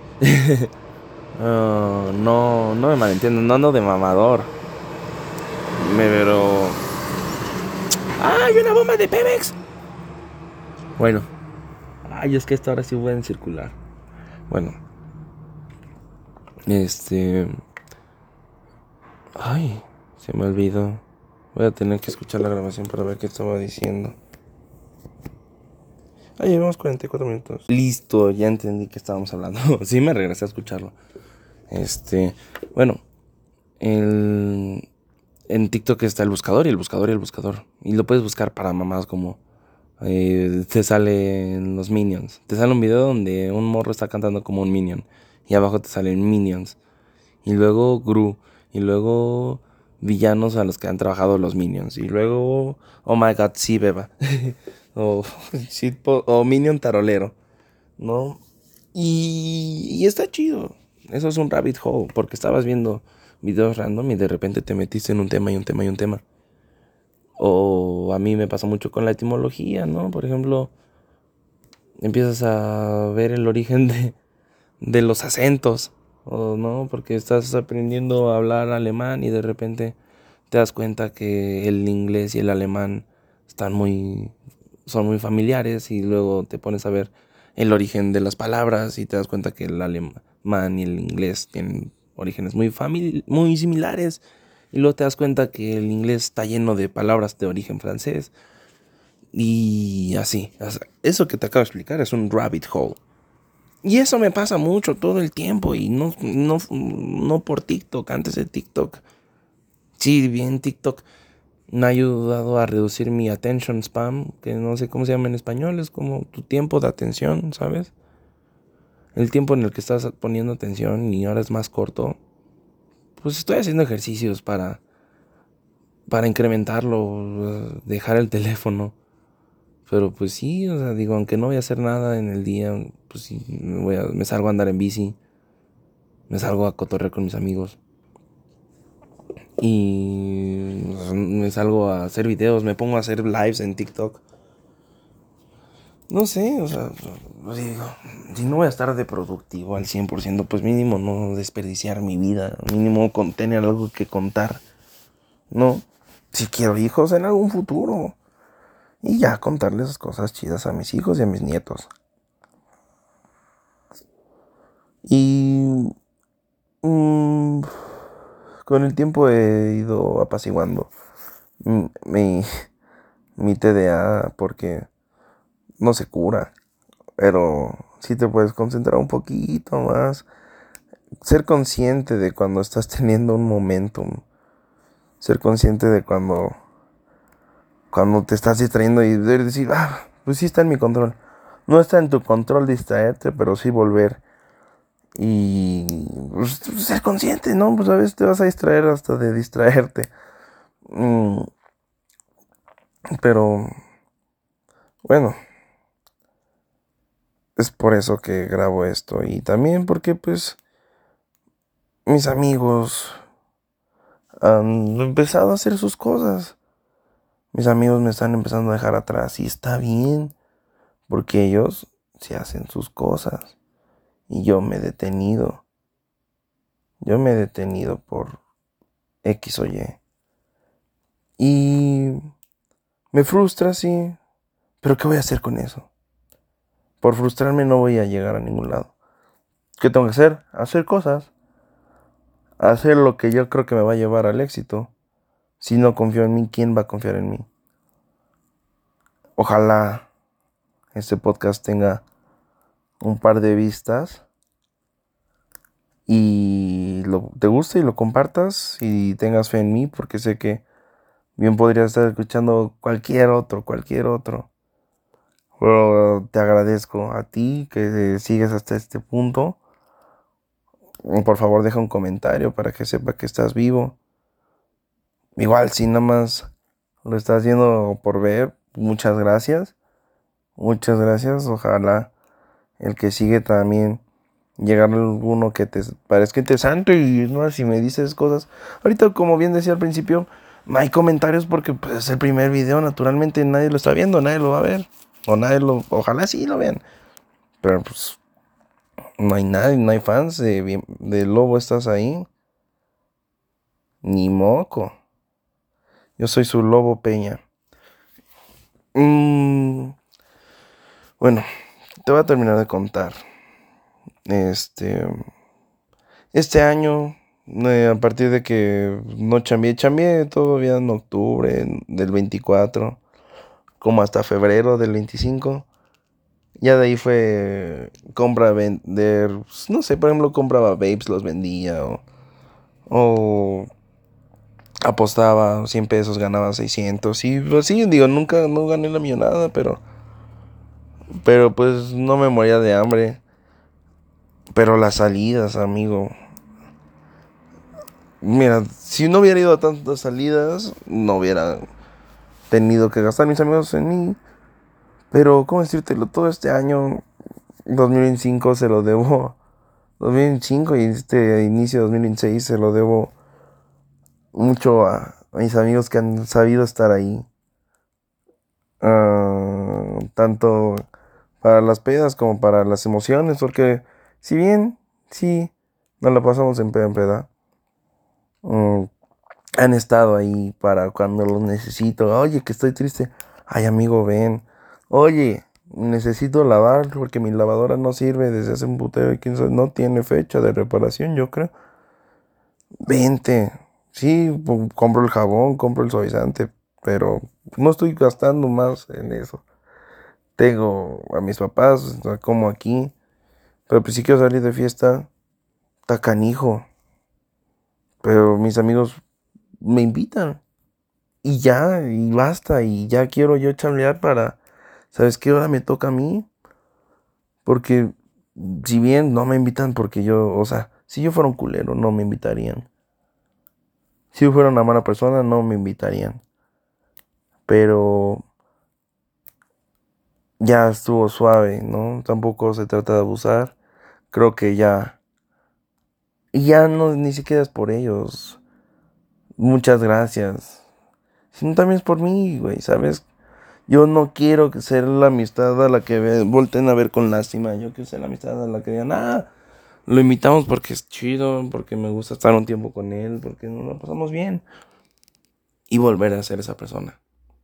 Uh, no, no me malentiendo, no ando de mamador. Me pero. ¡Ay, una bomba de Pemex! Bueno. Ay, es que esta ahora sí voy en circular. Bueno. Este. Ay, se me olvidó. Voy a tener que escuchar la grabación para ver qué estaba diciendo. Ay, llevamos cuarenta y cuatro minutos. Listo, ya entendí que estábamos hablando. Sí, me regresé a escucharlo. Este. Bueno. El. En TikTok está el buscador y el buscador y el buscador. Y lo puedes buscar para mamás como... Eh, te salen los Minions. Te sale un video donde un morro está cantando como un Minion. Y abajo te salen Minions. Y luego Gru. Y luego villanos a los que han trabajado los Minions. Y luego... Oh my god, sí, beba. O, shitpo- o Minion Tarolero, ¿no? Y, y está chido. Eso es un rabbit hole, porque estabas viendo videos random y de repente te metiste en un tema y un tema y un tema. O a mí me pasa mucho con la etimología, ¿no? Por ejemplo, empiezas a ver el origen de, de los acentos, o no, porque estás aprendiendo a hablar alemán y de repente te das cuenta que el inglés y el alemán están muy, son muy familiares y luego te pones a ver el origen de las palabras y te das cuenta que el alemán y el inglés tienen orígenes muy famili- muy similares y luego te das cuenta que el inglés está lleno de palabras de origen francés y así. O sea, eso que te acabo de explicar es un rabbit hole. Y eso me pasa mucho todo el tiempo y no, no, no por TikTok, antes de TikTok. Sí, bien TikTok me ha ayudado a reducir mi attention spam, que no sé cómo se llama en español, es como tu tiempo de atención, ¿sabes? El tiempo en el que estás poniendo atención y ahora es más corto. Pues estoy haciendo ejercicios para, para incrementarlo, dejar el teléfono. Pero pues sí, o sea, digo, aunque no voy a hacer nada en el día, pues sí, me, voy a, me salgo a andar en bici, me salgo a cotorrear con mis amigos. Y me salgo a hacer videos, me pongo a hacer lives en TikTok. No sé, o sea, pues digo, si no voy a estar de productivo al cien por ciento, pues mínimo no desperdiciar mi vida, mínimo con tener algo que contar, ¿no? Si quiero hijos en algún futuro. Y ya contarles cosas chidas a mis hijos y a mis nietos. Y mm, con el tiempo he ido apaciguando mi, mi, mi T D A porque no se cura. Pero sí te puedes concentrar un poquito más. Ser consciente de cuando estás teniendo un momentum. Ser consciente de cuando, cuando te estás distrayendo y decir, ah, pues sí está en mi control. No está en tu control distraerte, pero sí volver. Y pues, ser consciente, ¿no? Pues a veces te vas a distraer hasta de distraerte. Mm, pero bueno, es por eso que grabo esto. Y también porque pues mis amigos han empezado a hacer sus cosas. Mis amigos me están empezando a dejar atrás y está bien, porque ellos se hacen sus cosas y yo me he detenido. Yo me he detenido por X o Y. Y me frustra, sí, pero ¿qué voy a hacer con eso? Por frustrarme no voy a llegar a ningún lado. ¿Qué tengo que hacer? Hacer cosas. Hacer lo que yo creo que me va a llevar al éxito. Si no confío en mí, ¿quién va a confiar en mí? Ojalá este podcast tenga un par de vistas y lo, te guste y lo compartas y tengas fe en mí, porque sé que bien podría estar escuchando cualquier otro, cualquier otro. Pero te agradezco a ti que sigues hasta este punto. Por favor, deja un comentario para que sepa que estás vivo. Igual, si nada más lo estás haciendo por ver, muchas gracias. Muchas gracias. Ojalá el que sigue también llegar a alguno que te parezca interesante y no, si me dices cosas. Ahorita, como bien decía al principio, no hay comentarios porque pues, es el primer video, naturalmente nadie lo está viendo, nadie lo va a ver. O nadie lo, ojalá sí lo vean. Pero pues no hay nadie, no hay fans de, bien- de Lobo, estás ahí. Ni moco. Yo soy su Lobo Peña. Mm, bueno, te voy a terminar de contar. Este, este año, eh, a partir de que no chambié, chambié todavía en octubre del veinticuatro, como hasta febrero del veinticinco. Ya de ahí fue compra, vender, pues, no sé, por ejemplo, compraba vapes, los vendía o, o apostaba cien pesos, ganaba seiscientos y pues sí, digo, nunca no gané la millonada, pero pero pues no me moría de hambre. Pero las salidas, amigo. Mira, si no hubiera ido a tantas salidas, no hubiera tenido que gastar mis amigos en mí. Pero, ¿cómo decírtelo? Todo este año, dos mil veinticinco, se lo debo. dos mil veinticinco y este inicio de dos mil veintiséis se lo debo mucho a, a mis amigos que han sabido estar ahí. Uh, tanto para las pedas como para las emociones, porque si bien, sí, nos la pasamos en peda en peda, um, han estado ahí para cuando los necesito. Oye, que estoy triste. Ay, amigo, ven. Oye, necesito lavar porque mi lavadora no sirve desde hace un putero y quién sabe, no tiene fecha de reparación, yo creo. Vente. Sí, pu- compro el jabón, compro el suavizante, pero no estoy gastando más en eso. Tengo a mis papás, o sea, como aquí, pero pues si quiero salir de fiesta, está canijo. Pero mis amigos me invitan y ya, y basta, y ya quiero yo chambear para, ¿sabes qué? Ahora me toca a mí, porque si bien no me invitan porque yo, o sea, si yo fuera un culero, no me invitarían. Si yo fuera una mala persona, no me invitarían. Pero ya estuvo suave, ¿no? Tampoco se trata de abusar. Creo que ya. Y ya no, ni siquiera es por ellos. Muchas gracias. Sino también es por mí, güey, ¿sabes? Yo no quiero que ser la amistad a la que ve, volten a ver con lástima. Yo quiero ser la amistad a la que digan, ah, lo invitamos porque es chido, porque me gusta estar un tiempo con él, porque nos lo pasamos bien. Y volver a ser esa persona.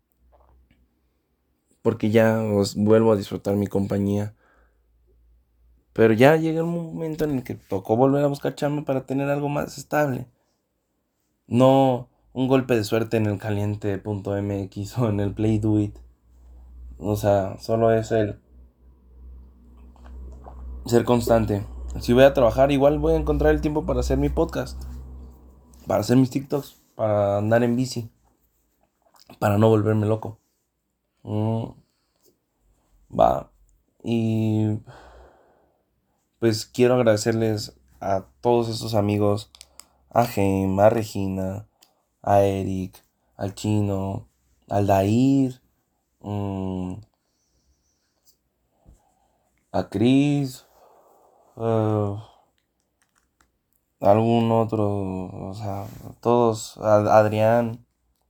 Porque ya os vuelvo a disfrutar mi compañía. Pero ya llega un momento en el que tocó volver a buscar chamba para tener algo más estable. No un golpe de suerte en el caliente punto m x o en el Play Do It. O sea, solo es el ser constante. Si voy a trabajar, igual voy a encontrar el tiempo para hacer mi podcast, para hacer mis TikToks, para andar en bici, para no volverme loco. Mm, va. Y pues quiero agradecerles a todos esos amigos, a Jaime, a Regina, a Eric, al Chino, al Dair, mmm, a Chris, uh, algún otro, o sea, todos, a Adrián.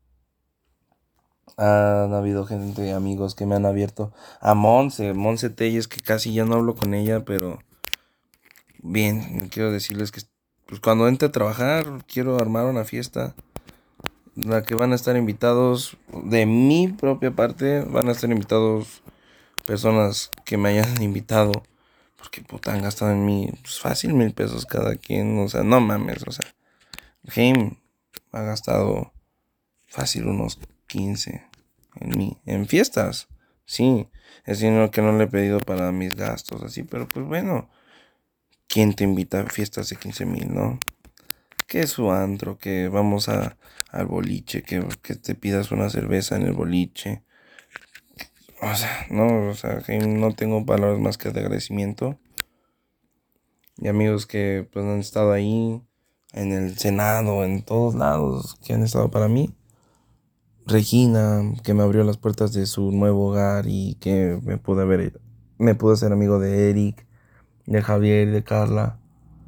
Han habido gente, amigos que me han abierto. A Monse, Monse Telles, que casi ya no hablo con ella, pero bien, quiero decirles que pues cuando entre a trabajar, quiero armar una fiesta. La que van a estar invitados, de mi propia parte, van a estar invitados personas que me hayan invitado. Porque puta, han gastado en mí pues, fácil mil pesos cada quien. O sea, no mames, o sea. Jaime ha gastado fácil unos quince en mí. En fiestas. Sí, es dinero que no le he pedido para mis gastos, así. Pero pues bueno, ¿quién te invita a fiestas de quince mil, no? Que es su antro, que vamos a, al boliche, que, que te pidas una cerveza en el boliche. O sea, no, o sea, que no tengo palabras más que de agradecimiento. Y amigos que pues han estado ahí, en el Senado, en todos lados, que han estado para mí. Regina, que me abrió las puertas de su nuevo hogar y que me pude ver, me pude hacer amigo de Eric, de Javier y de Carla.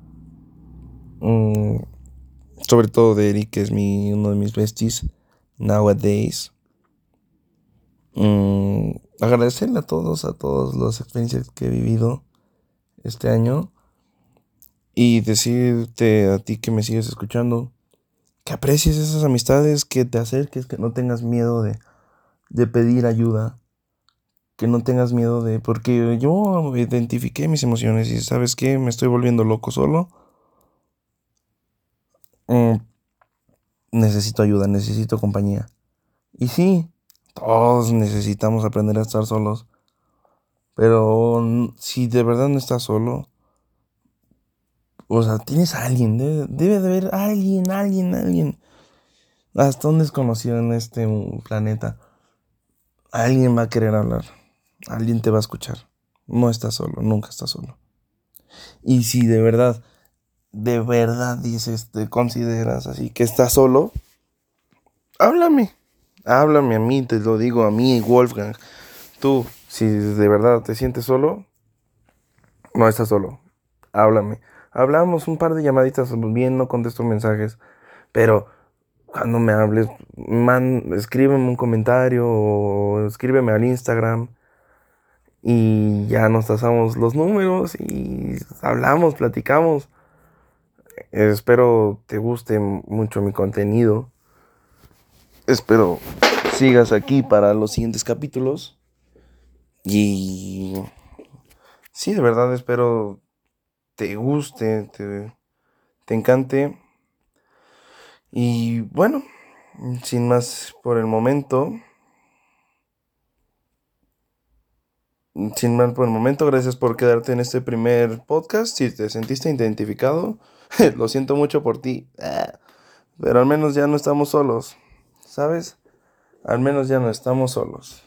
Mm, sobre todo de Eric, que es mi, uno de mis besties nowadays. Mm, agradecerle a todos, a todas las experiencias que he vivido este año y decirte a ti que me sigues escuchando que aprecies esas amistades, que te acerques, que no tengas miedo de, de pedir ayuda, que no tengas miedo de... Porque yo identifiqué mis emociones y ¿sabes qué? Me estoy volviendo loco solo. Mm, necesito ayuda, necesito compañía. Y sí, todos necesitamos aprender a estar solos. Pero mm, si de verdad no estás solo, o sea, tienes a alguien, debe, debe de haber alguien, alguien, alguien. Hasta un desconocido en este mm, planeta. Alguien va a querer hablar. Alguien te va a escuchar. No estás solo, nunca estás solo. Y si de verdad, de verdad dices, te consideras así que estás solo, háblame. Háblame a mí, te lo digo a mí, Wolfgang. Tú, Si de verdad te sientes solo, no estás solo. Háblame. Hablamos un par de llamaditas, bien, no contesto mensajes, pero cuando me hables, man, escríbeme un comentario o escríbeme al Instagram y ya nos pasamos los números y hablamos, platicamos. Espero te guste mucho mi contenido. Espero sigas aquí para los siguientes capítulos. Y sí, de verdad espero te guste, te, te encante. Y bueno, sin más por el momento. Sin más por el momento, gracias por quedarte en este primer podcast. Si te sentiste identificado, lo siento mucho por ti. Ah, pero al menos ya no estamos solos, ¿sabes? Al menos ya no estamos solos.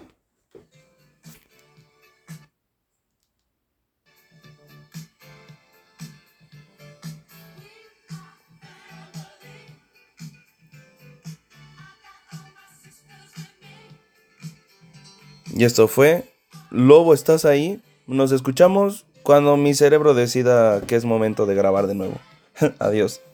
Y esto fue Lobo, ¿estás ahí? Nos escuchamos cuando mi cerebro decida que es momento de grabar de nuevo. Adiós.